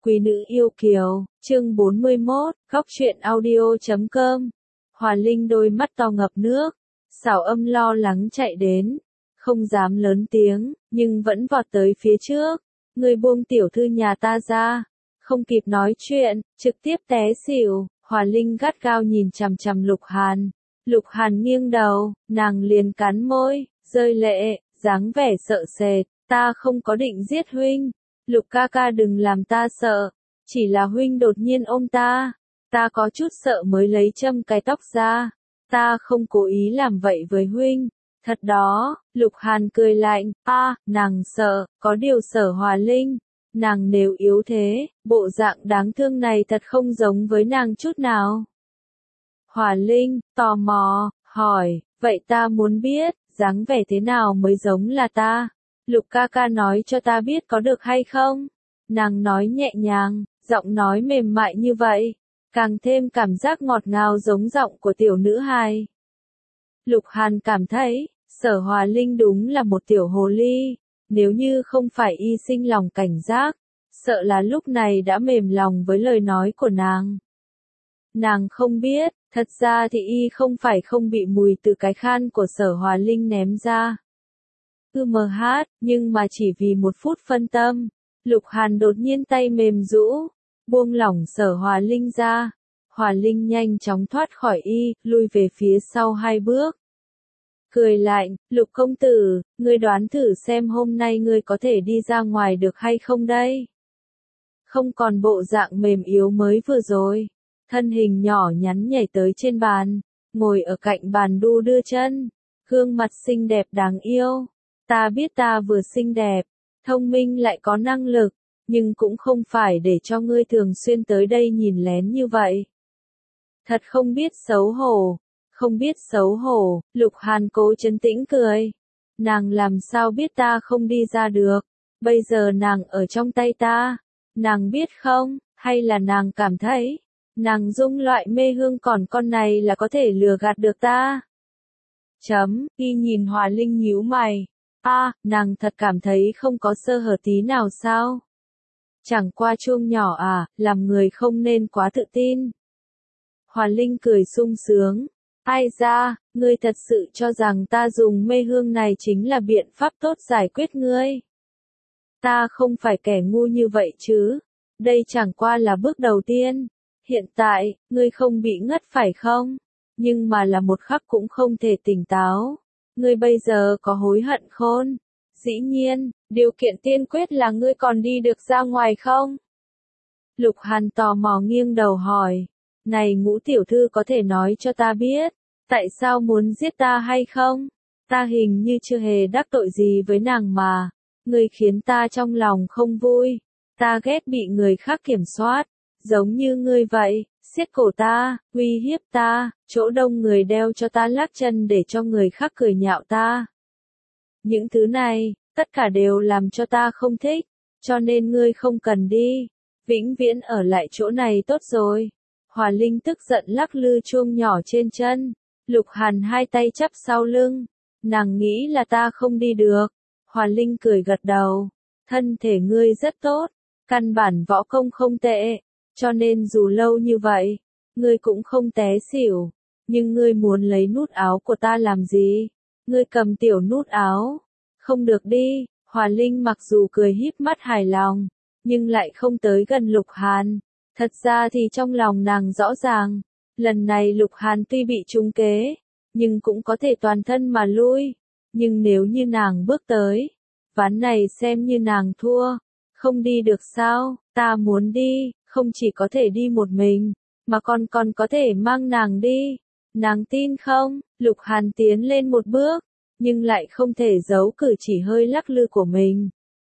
Quý nữ yêu kiều, chương 41, góc truyện audio.com. Hòa Linh đôi mắt to ngập nước, Sảo Âm lo lắng chạy đến, không dám lớn tiếng, nhưng vẫn vọt tới phía trước. Người buông tiểu thư nhà ta ra, không kịp nói chuyện, trực tiếp té xỉu. Hòa Linh gắt gao nhìn chằm chằm Lục Hàn. Lục Hàn nghiêng đầu, nàng liền cắn môi, rơi lệ, dáng vẻ sợ sệt. Ta không có định giết huynh. Lục ca ca đừng làm ta sợ, chỉ là huynh đột nhiên ôm ta có chút sợ mới lấy châm cái tóc ra, ta không cố ý làm vậy với huynh, thật đó. Lục Hàn cười lạnh, nàng sợ, có điều Sở Hòa Linh, nàng nếu yếu thế, bộ dạng đáng thương này thật không giống với nàng chút nào. Hòa Linh, tò mò, hỏi, vậy ta muốn biết, dáng vẻ thế nào mới giống là ta? Lục ca ca nói cho ta biết có được hay không? Nàng nói nhẹ nhàng, giọng nói mềm mại như vậy, càng thêm cảm giác ngọt ngào giống giọng của tiểu nữ hài. Lục Hàn cảm thấy, Sở Hòa Linh đúng là một tiểu hồ ly, nếu như không phải y sinh lòng cảnh giác, sợ là lúc này đã mềm lòng với lời nói của nàng. Nàng không biết, thật ra thì y không phải không bị mùi từ cái khan của Sở Hòa Linh ném ra. Nhưng mà chỉ vì một phút phân tâm, Lục Hàn đột nhiên tay mềm rũ, buông lỏng Sở Hòa Linh ra. Hòa Linh nhanh chóng thoát khỏi y, lui về phía sau 2 bước. Cười lạnh, Lục công tử, ngươi đoán thử xem hôm nay ngươi có thể đi ra ngoài được hay không đây? Không còn bộ dạng mềm yếu mới vừa rồi, thân hình nhỏ nhắn nhảy tới trên bàn, ngồi ở cạnh bàn đu đưa chân, gương mặt xinh đẹp đáng yêu. Ta biết ta vừa xinh đẹp, thông minh lại có năng lực, nhưng cũng không phải để cho ngươi thường xuyên tới đây nhìn lén như vậy. Thật không biết xấu hổ, không biết xấu hổ. Lục Hàn cố trấn tĩnh cười. Nàng làm sao biết ta không đi ra được, bây giờ nàng ở trong tay ta, nàng biết không, hay là nàng cảm thấy, nàng dung loại mê hương còn con này là có thể lừa gạt được ta? Y nhìn Hòa Linh nhíu mày. Nàng thật cảm thấy không có sơ hở tí nào sao? Chẳng qua chuông nhỏ làm người không nên quá tự tin. Hòa Linh cười sung sướng. Ai ra, ngươi thật sự cho rằng ta dùng mê hương này chính là biện pháp tốt giải quyết ngươi? Ta không phải kẻ ngu như vậy chứ. Đây chẳng qua là bước đầu tiên. Hiện tại, ngươi không bị ngất phải không? Nhưng mà là một khắc cũng không thể tỉnh táo. Ngươi bây giờ có hối hận khôn? Dĩ nhiên, điều kiện tiên quyết là ngươi còn đi được ra ngoài không? Lục Hàn tò mò nghiêng đầu hỏi. Này Ngũ tiểu thư có thể nói cho ta biết, tại sao muốn giết ta hay không? Ta hình như chưa hề đắc tội gì với nàng mà. Ngươi khiến ta trong lòng không vui. Ta ghét bị người khác kiểm soát, giống như ngươi vậy. Siết cổ ta, uy hiếp ta, chỗ đông người đeo cho ta lắc chân để cho người khác cười nhạo ta. Những thứ này, tất cả đều làm cho ta không thích, cho nên ngươi không cần đi, vĩnh viễn ở lại chỗ này tốt rồi. Hòa Linh tức giận lắc lư chuông nhỏ trên chân. Lục Hàn 2 tay chắp sau lưng, nàng nghĩ là ta không đi được. Hòa Linh cười gật đầu, thân thể ngươi rất tốt, căn bản võ công không tệ. Cho nên dù lâu như vậy, ngươi cũng không té xỉu. Nhưng ngươi muốn lấy nút áo của ta làm gì? Ngươi cầm tiểu nút áo. Không được đi. Hòa Linh mặc dù cười híp mắt hài lòng, nhưng lại không tới gần Lục Hàn. Thật ra thì trong lòng nàng rõ ràng, lần này Lục Hàn tuy bị trúng kế, nhưng cũng có thể toàn thân mà lui. Nhưng nếu như nàng bước tới, ván này xem như nàng thua. Không đi được sao? Ta muốn đi. Không chỉ có thể đi một mình, mà còn có thể mang nàng đi. Nàng tin không? Lục Hàn tiến lên một bước, nhưng lại không thể giấu cử chỉ hơi lắc lư của mình.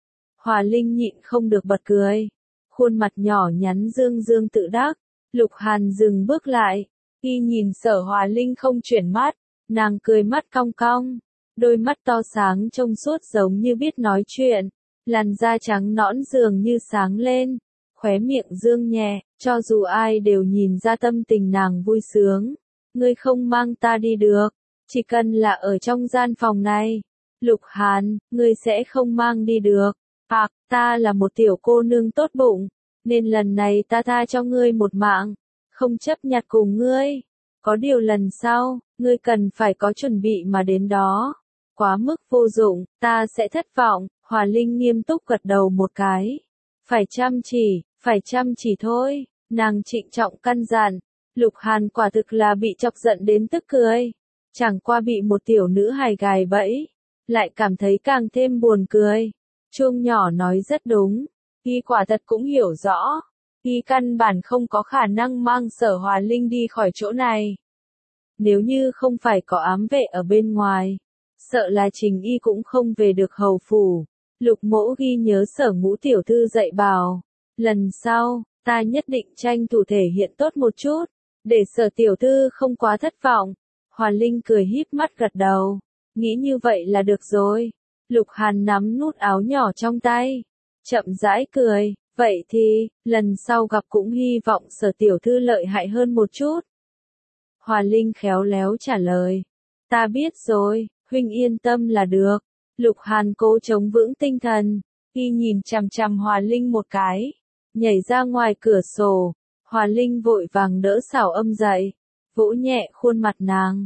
Hòa Linh nhịn không được bật cười. Khuôn mặt nhỏ nhắn dương dương tự đắc. Lục Hàn dừng bước lại. Y nhìn Sở Hòa Linh không chuyển mắt. Nàng cười mắt cong cong. Đôi mắt to sáng trong suốt giống như biết nói chuyện. Làn da trắng nõn dường như sáng lên. Khóe miệng dương nhẹ, cho dù ai đều nhìn ra tâm tình nàng vui sướng. Ngươi không mang ta đi được, chỉ cần là ở trong gian phòng này. Lục Hàn, ngươi sẽ không mang đi được. Ta là một tiểu cô nương tốt bụng, nên lần này ta tha cho ngươi một mạng, không chấp nhặt cùng ngươi. Có điều lần sau, ngươi cần phải có chuẩn bị mà đến đó. Quá mức vô dụng, ta sẽ thất vọng. Hòa Linh nghiêm túc gật đầu một cái. Phải chăm chỉ thôi, nàng trịnh trọng căn dặn. Lục Hàn quả thực là bị chọc giận đến tức cười. Chẳng qua bị một tiểu nữ hài gài bẫy, lại cảm thấy càng thêm buồn cười. Chuông nhỏ nói rất đúng, y quả thật cũng hiểu rõ. Y căn bản không có khả năng mang Sở Hòa Linh đi khỏi chỗ này. Nếu như không phải có ám vệ ở bên ngoài, sợ là chính y cũng không về được hầu phủ. Lục Mỗ ghi nhớ Sở Ngũ tiểu thư dạy bảo, lần sau, ta nhất định tranh thủ thể hiện tốt một chút, để Sở tiểu thư không quá thất vọng. Hòa Linh cười híp mắt gật đầu, nghĩ như vậy là được rồi. Lục Hàn nắm nút áo nhỏ trong tay, chậm rãi cười, vậy thì, lần sau gặp cũng hy vọng Sở tiểu thư lợi hại hơn một chút. Hòa Linh khéo léo trả lời, ta biết rồi, huynh yên tâm là được. Lục Hàn cố chống vững tinh thần, y nhìn chằm chằm Hòa Linh một cái, nhảy ra ngoài cửa sổ. Hòa Linh vội vàng đỡ Xảo Âm dậy, vỗ nhẹ khuôn mặt nàng.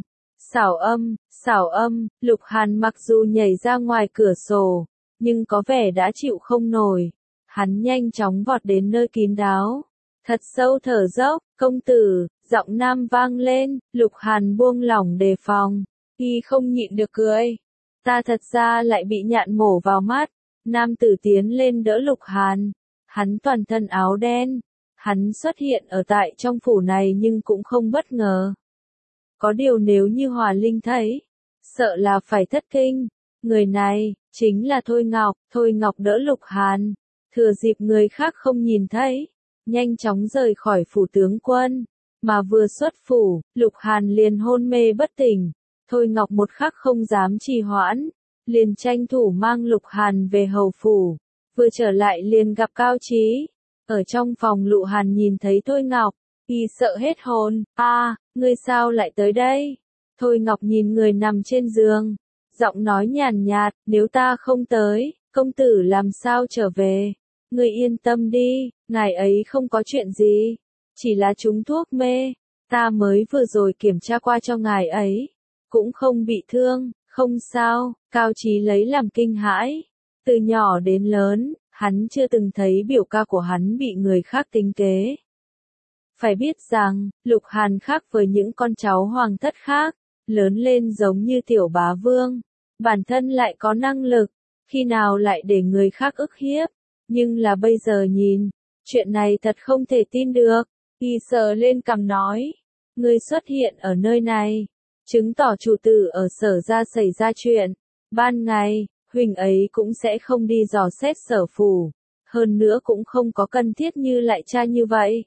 Xảo Âm, Lục Hàn mặc dù nhảy ra ngoài cửa sổ, nhưng có vẻ đã chịu không nổi. Hắn nhanh chóng vọt đến nơi kín đáo, thật sâu thở dốc, công tử, giọng nam vang lên. Lục Hàn buông lỏng đề phòng, y không nhịn được cười. Ta thật ra lại bị nhạn mổ vào mắt. Nam tử tiến lên đỡ Lục Hàn, hắn toàn thân áo đen. Hắn xuất hiện ở tại trong phủ này nhưng cũng không bất ngờ. Có điều nếu như Hòa Linh thấy, sợ là phải thất kinh. Người này, chính là Thôi Ngọc. Thôi Ngọc đỡ Lục Hàn, thừa dịp người khác không nhìn thấy, nhanh chóng rời khỏi phủ tướng quân. Mà vừa xuất phủ, Lục Hàn liền hôn mê bất tỉnh. Thôi Ngọc một khắc không dám trì hoãn, liền tranh thủ mang Lục Hàn về hầu phủ. Vừa trở lại liền gặp Cao Chí. Ở trong phòng Lục Hàn nhìn thấy Thôi Ngọc, y sợ hết hồn. Ngươi sao lại tới đây? Thôi Ngọc nhìn người nằm trên giường, giọng nói nhàn nhạt, nếu ta không tới, công tử làm sao trở về? Ngươi yên tâm đi, ngài ấy không có chuyện gì, chỉ là trúng thuốc mê. Ta mới vừa rồi kiểm tra qua cho ngài ấy, cũng không bị thương, không sao. Cao Chí lấy làm kinh hãi. Từ nhỏ đến lớn, hắn chưa từng thấy biểu ca của hắn bị người khác tính kế. Phải biết rằng, Lục Hàn khác với những con cháu hoàng thất khác, lớn lên giống như tiểu bá vương, bản thân lại có năng lực, khi nào lại để người khác ức hiếp. Nhưng là bây giờ nhìn, chuyện này thật không thể tin được. Y sờ lên cằm nói, ngươi xuất hiện ở nơi này, chứng tỏ chủ tử ở Sở gia xảy ra chuyện. Ban ngày, huynh ấy cũng sẽ không đi dò xét Sở phủ, hơn nữa cũng không có cần thiết như lại tra như vậy.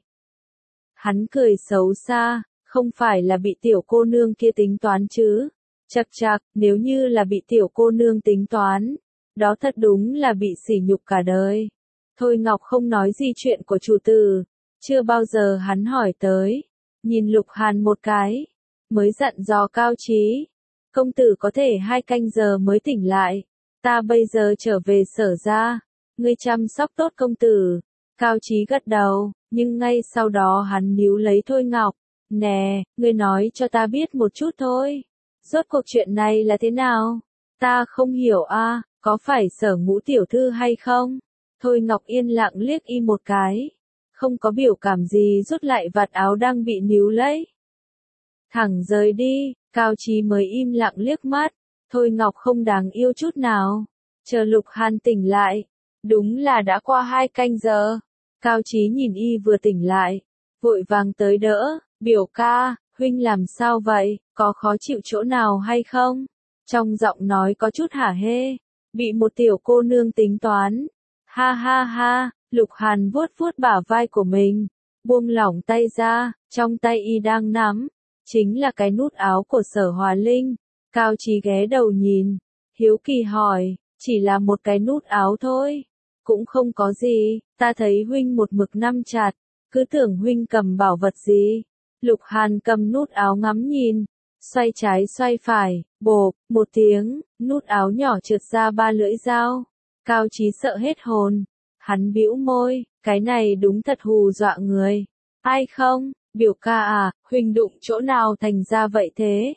Hắn cười xấu xa, không phải là bị tiểu cô nương kia tính toán chứ? Chậc chậc, nếu như là bị tiểu cô nương tính toán, đó thật đúng là bị sỉ nhục cả đời. Thôi Ngọc không nói gì chuyện của chủ tử, chưa bao giờ hắn hỏi tới, nhìn Lục Hàn một cái, mới dặn dò Cao Chí, công tử có thể 2 canh giờ mới tỉnh lại, ta bây giờ trở về Sở gia, ngươi chăm sóc tốt công tử. Cao Chí gật đầu, nhưng ngay sau đó hắn níu lấy Thôi Ngọc, nè, ngươi nói cho ta biết một chút thôi, rốt cuộc chuyện này là thế nào? Ta không hiểu có phải Sở Ngũ tiểu thư hay không? Thôi Ngọc yên lặng liếc y một cái, không có biểu cảm gì, rút lại vạt áo đang bị níu lấy. Thẳng rời đi. Cao Chí mới im lặng liếc mắt, Thôi Ngọc không đáng yêu chút nào. Chờ Lục Hàn tỉnh lại, đúng là đã qua 2 canh giờ. Cao Chí nhìn y vừa tỉnh lại, vội vàng tới đỡ, biểu ca, huynh làm sao vậy, có khó chịu chỗ nào hay không? Trong giọng nói có chút hả hê, bị một tiểu cô nương tính toán. Ha ha ha, Lục Hàn vuốt vuốt bả vai của mình, buông lỏng tay ra, trong tay y đang nắm, chính là cái nút áo của Sở Hòa Linh. Cao Chí ghé đầu nhìn, hiếu kỳ hỏi, chỉ là một cái nút áo thôi, cũng không có gì, ta thấy huynh một mực nắm chặt, cứ tưởng huynh cầm bảo vật gì. Lục Hàn cầm nút áo ngắm nhìn, xoay trái xoay phải, bộp, một tiếng, nút áo nhỏ trượt ra 3 lưỡi dao. Cao Chí sợ hết hồn, hắn bĩu môi, Cái này đúng thật hù dọa người. Ai không, biểu ca à, huynh đụng chỗ nào thành ra vậy thế?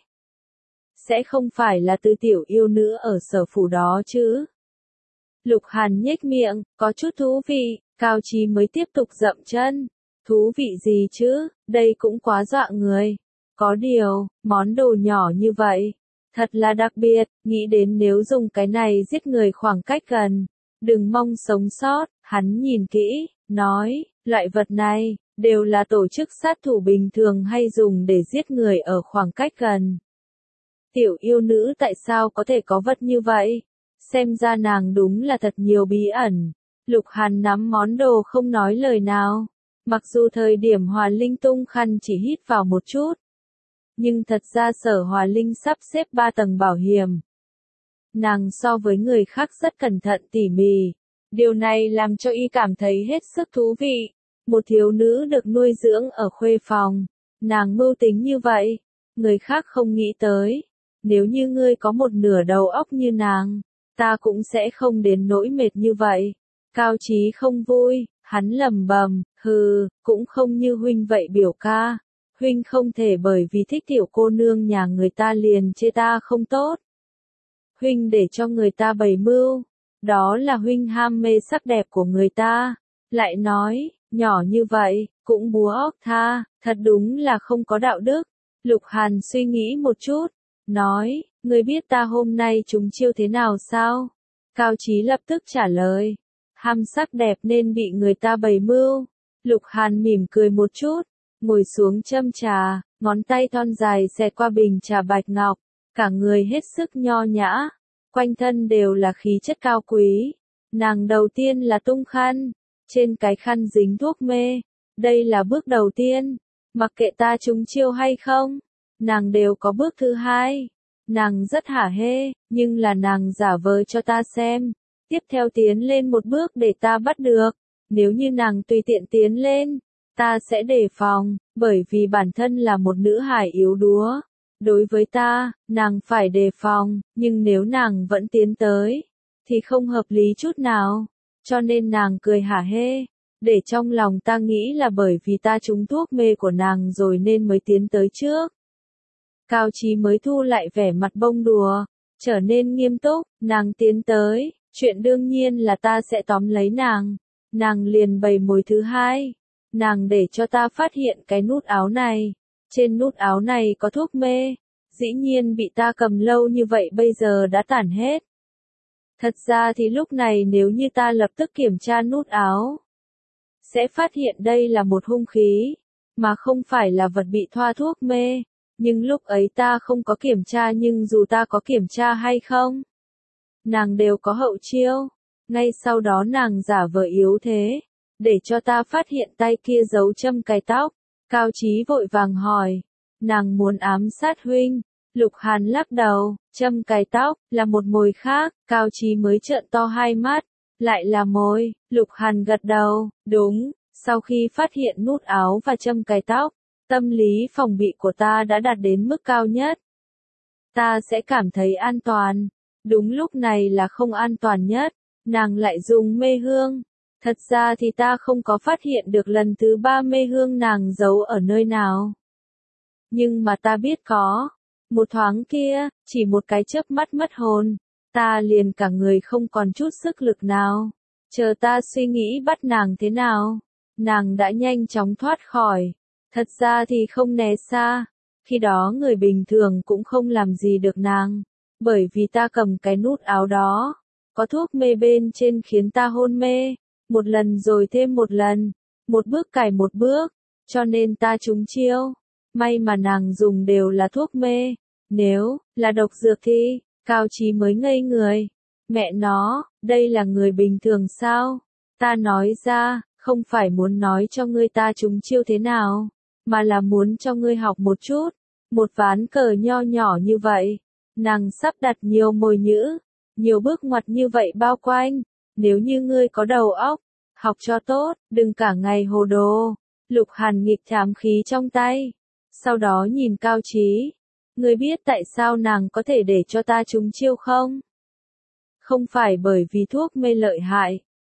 Sẽ không phải là Tư tiểu yêu nữ ở Sở phủ đó chứ? Lục Hàn nhếch miệng, có chút thú vị, Cao Chí mới tiếp tục dậm chân. Thú vị gì chứ, đây cũng quá dọa người. Có điều, món đồ nhỏ như vậy, thật là đặc biệt, nghĩ đến nếu dùng cái này giết người khoảng cách gần, đừng mong sống sót, hắn nhìn kỹ, nói, loại vật này, đều là tổ chức sát thủ bình thường hay dùng để giết người ở khoảng cách gần. Tiểu yêu nữ tại sao có thể có vật như vậy? Xem ra nàng đúng là thật nhiều bí ẩn. Lục Hàn nắm món đồ không nói lời nào. Mặc dù thời điểm Hòa Linh tung khăn chỉ hít vào một chút. Nhưng thật ra Sở Hòa Linh sắp xếp 3 tầng bảo hiểm. Nàng so với người khác rất cẩn thận tỉ mỉ. Điều này làm cho y cảm thấy hết sức thú vị. Một thiếu nữ được nuôi dưỡng ở khuê phòng. Nàng mưu tính như vậy. Người khác không nghĩ tới. Nếu như ngươi có một nửa đầu óc như nàng, ta cũng sẽ không đến nỗi mệt như vậy. Cao Chí không vui, hắn lẩm bẩm, hừ, cũng không như huynh vậy biểu ca. Huynh không thể bởi vì thích tiểu cô nương nhà người ta liền chê ta không tốt. Huynh để cho người ta bày mưu, đó là huynh ham mê sắc đẹp của người ta. Lại nói, nhỏ như vậy, cũng búa óc tha, thật đúng là không có đạo đức. Lục Hàn suy nghĩ một chút, nói, ngươi biết ta hôm nay chúng chiêu thế nào sao? Cao Chí lập tức trả lời, ham sắc đẹp nên bị người ta bày mưu. Lục Hàn mỉm cười một chút, ngồi xuống châm trà, ngón tay thon dài xẹt qua bình trà bạch ngọc, cả người hết sức nho nhã, quanh thân đều là khí chất cao quý. Nàng đầu tiên là tung khăn, trên cái khăn dính thuốc mê, đây là bước đầu tiên, mặc kệ ta trúng chiêu hay không, nàng đều có bước thứ hai. Nàng rất hả hê, nhưng là nàng giả vờ cho ta xem, tiếp theo tiến lên một bước để ta bắt được. Nếu như nàng tùy tiện tiến lên, ta sẽ đề phòng, bởi vì bản thân là một nữ hài yếu đuối. Đối với ta, nàng phải đề phòng, nhưng nếu nàng vẫn tiến tới, thì không hợp lý chút nào. Cho nên nàng cười hả hê, để trong lòng ta nghĩ là bởi vì ta trúng thuốc mê của nàng rồi nên mới tiến tới trước. Cao Chí mới thu lại vẻ mặt bông đùa, trở nên nghiêm túc, nàng tiến tới, chuyện đương nhiên là ta sẽ tóm lấy nàng. Nàng liền bày mồi thứ hai, nàng để cho ta phát hiện cái nút áo này, trên nút áo này có thuốc mê, dĩ nhiên bị ta cầm lâu như vậy bây giờ đã tản hết. Thật ra thì lúc này nếu như ta lập tức kiểm tra nút áo, sẽ phát hiện đây là một hung khí, mà không phải là vật bị thoa thuốc mê. Nhưng lúc ấy ta không có kiểm tra, nhưng dù ta có kiểm tra hay không, nàng đều có hậu chiêu. Ngay sau đó nàng giả vờ yếu thế, để cho ta phát hiện tay kia giấu châm cài tóc. Cao Chí vội vàng hỏi, nàng muốn ám sát huynh. Lục Hàn lắc đầu, châm cài tóc, là một mồi khác. Cao Chí mới trợn to hai mắt, lại là mồi. Lục Hàn gật đầu, đúng, sau khi phát hiện nút áo và châm cài tóc, tâm lý phòng bị của ta đã đạt đến mức cao nhất. Ta sẽ cảm thấy an toàn. Đúng lúc này là không an toàn nhất. Nàng lại dùng mê hương. Thật ra thì ta không có phát hiện được lần thứ 3 mê hương nàng giấu ở nơi nào. Nhưng mà ta biết có. Một thoáng kia, chỉ một cái chớp mắt mất hồn, ta liền cả người không còn chút sức lực nào. Chờ ta suy nghĩ bắt nàng thế nào, nàng đã nhanh chóng thoát khỏi. Thật ra thì không né xa, khi đó người bình thường cũng không làm gì được nàng, bởi vì ta cầm cái nút áo đó, có thuốc mê bên trên khiến ta hôn mê, một lần rồi thêm một lần, một bước cài một bước, cho nên ta trúng chiêu. May mà nàng dùng đều là thuốc mê, nếu là độc dược thì, Cao Chí mới ngây người. Mẹ nó, đây là người bình thường sao? Ta nói ra, không phải muốn nói cho ngươi ta trúng chiêu thế nào, mà là muốn cho ngươi học một chút. Một ván cờ nho nhỏ như vậy, nàng sắp đặt nhiều mồi nhữ, nhiều bước ngoặt như vậy bao quanh. Nếu như ngươi có đầu óc, học cho tốt, đừng cả ngày hồ đồ. Lục Hàn nghịch thám khí trong tay, sau đó nhìn Cao Chí. Ngươi biết tại sao nàng có thể để cho ta trúng chiêu không? Không phải bởi vì thuốc mê lợi hại.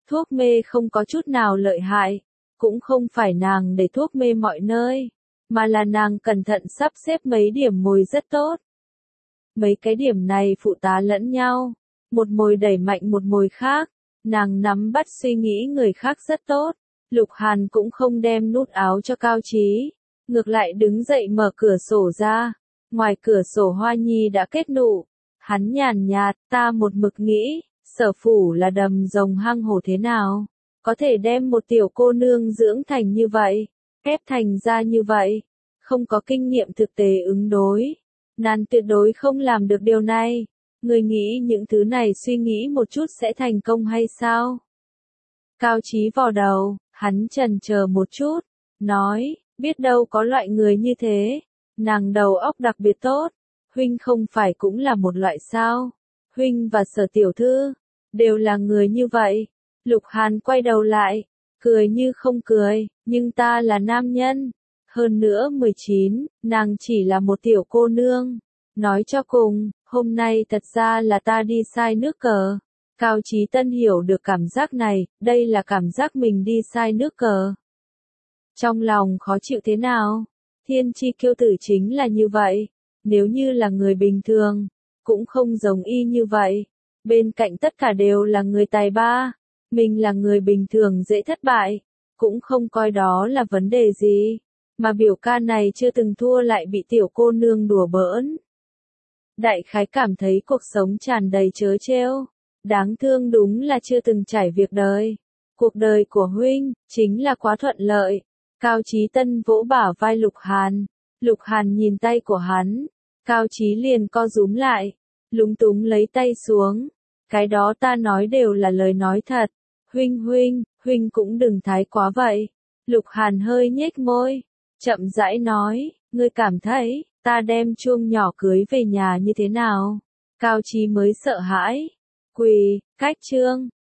Thuốc mê không có chút nào lợi hại, cũng không phải nàng để thuốc mê mọi nơi, mà là nàng cẩn thận sắp xếp mấy điểm mồi rất tốt. Mấy cái điểm này phụ tá lẫn nhau, một mồi đẩy mạnh một mồi khác, nàng nắm bắt suy nghĩ người khác rất tốt. Lục Hàn cũng không đem nút áo cho Cao Chí, ngược lại đứng dậy mở cửa sổ ra, ngoài cửa sổ Hoa Nhi đã kết nụ, hắn nhàn nhạt, ta một mực nghĩ, Sở Phủ là đầm rồng hang hổ thế nào, có thể đem một tiểu cô nương dưỡng thành như vậy, ép thành ra như vậy, không có kinh nghiệm thực tế ứng đối, nàng tuyệt đối không làm được điều này. Người nghĩ những thứ này suy nghĩ một chút sẽ thành công hay sao? Cao Chí vò đầu, hắn chần chờ một chút, nói, biết đâu có loại người như thế, nàng đầu óc đặc biệt tốt, huynh không phải cũng là một loại sao? Huynh và Sở tiểu thư, đều là người như vậy. Lục Hàn quay đầu lại, cười như không cười, nhưng ta là nam nhân, hơn nữa 19, nàng chỉ là một tiểu cô nương. Nói cho cùng, hôm nay thật ra là ta đi sai nước cờ. Cao Chí Tân hiểu được cảm giác này, đây là cảm giác mình đi sai nước cờ. Trong lòng khó chịu thế nào? Thiên Chi Kiêu Tử chính là như vậy, nếu như là người bình thường, cũng không giống y như vậy. Bên cạnh tất cả đều là người tài ba, mình là người bình thường dễ thất bại, cũng không coi đó là vấn đề gì, mà biểu ca này chưa từng thua lại bị tiểu cô nương đùa bỡn. Đại khái cảm thấy cuộc sống tràn đầy trớ trêu, đáng thương đúng là chưa từng trải việc đời. Cuộc đời của huynh, chính là quá thuận lợi. Cao Chí Tân vỗ bả vai Lục Hàn. Lục Hàn nhìn tay của hắn. Cao Chí liền co rúm lại. Lúng túng lấy tay xuống. Cái đó ta nói đều là lời nói thật. Huynh cũng đừng thái quá vậy. Lục Hàn hơi nhếch môi. Chậm rãi nói, ngươi cảm thấy, ta đem chuông nhỏ cưới về nhà như thế nào? Cao Chí mới sợ hãi. Quỳ, cách chương.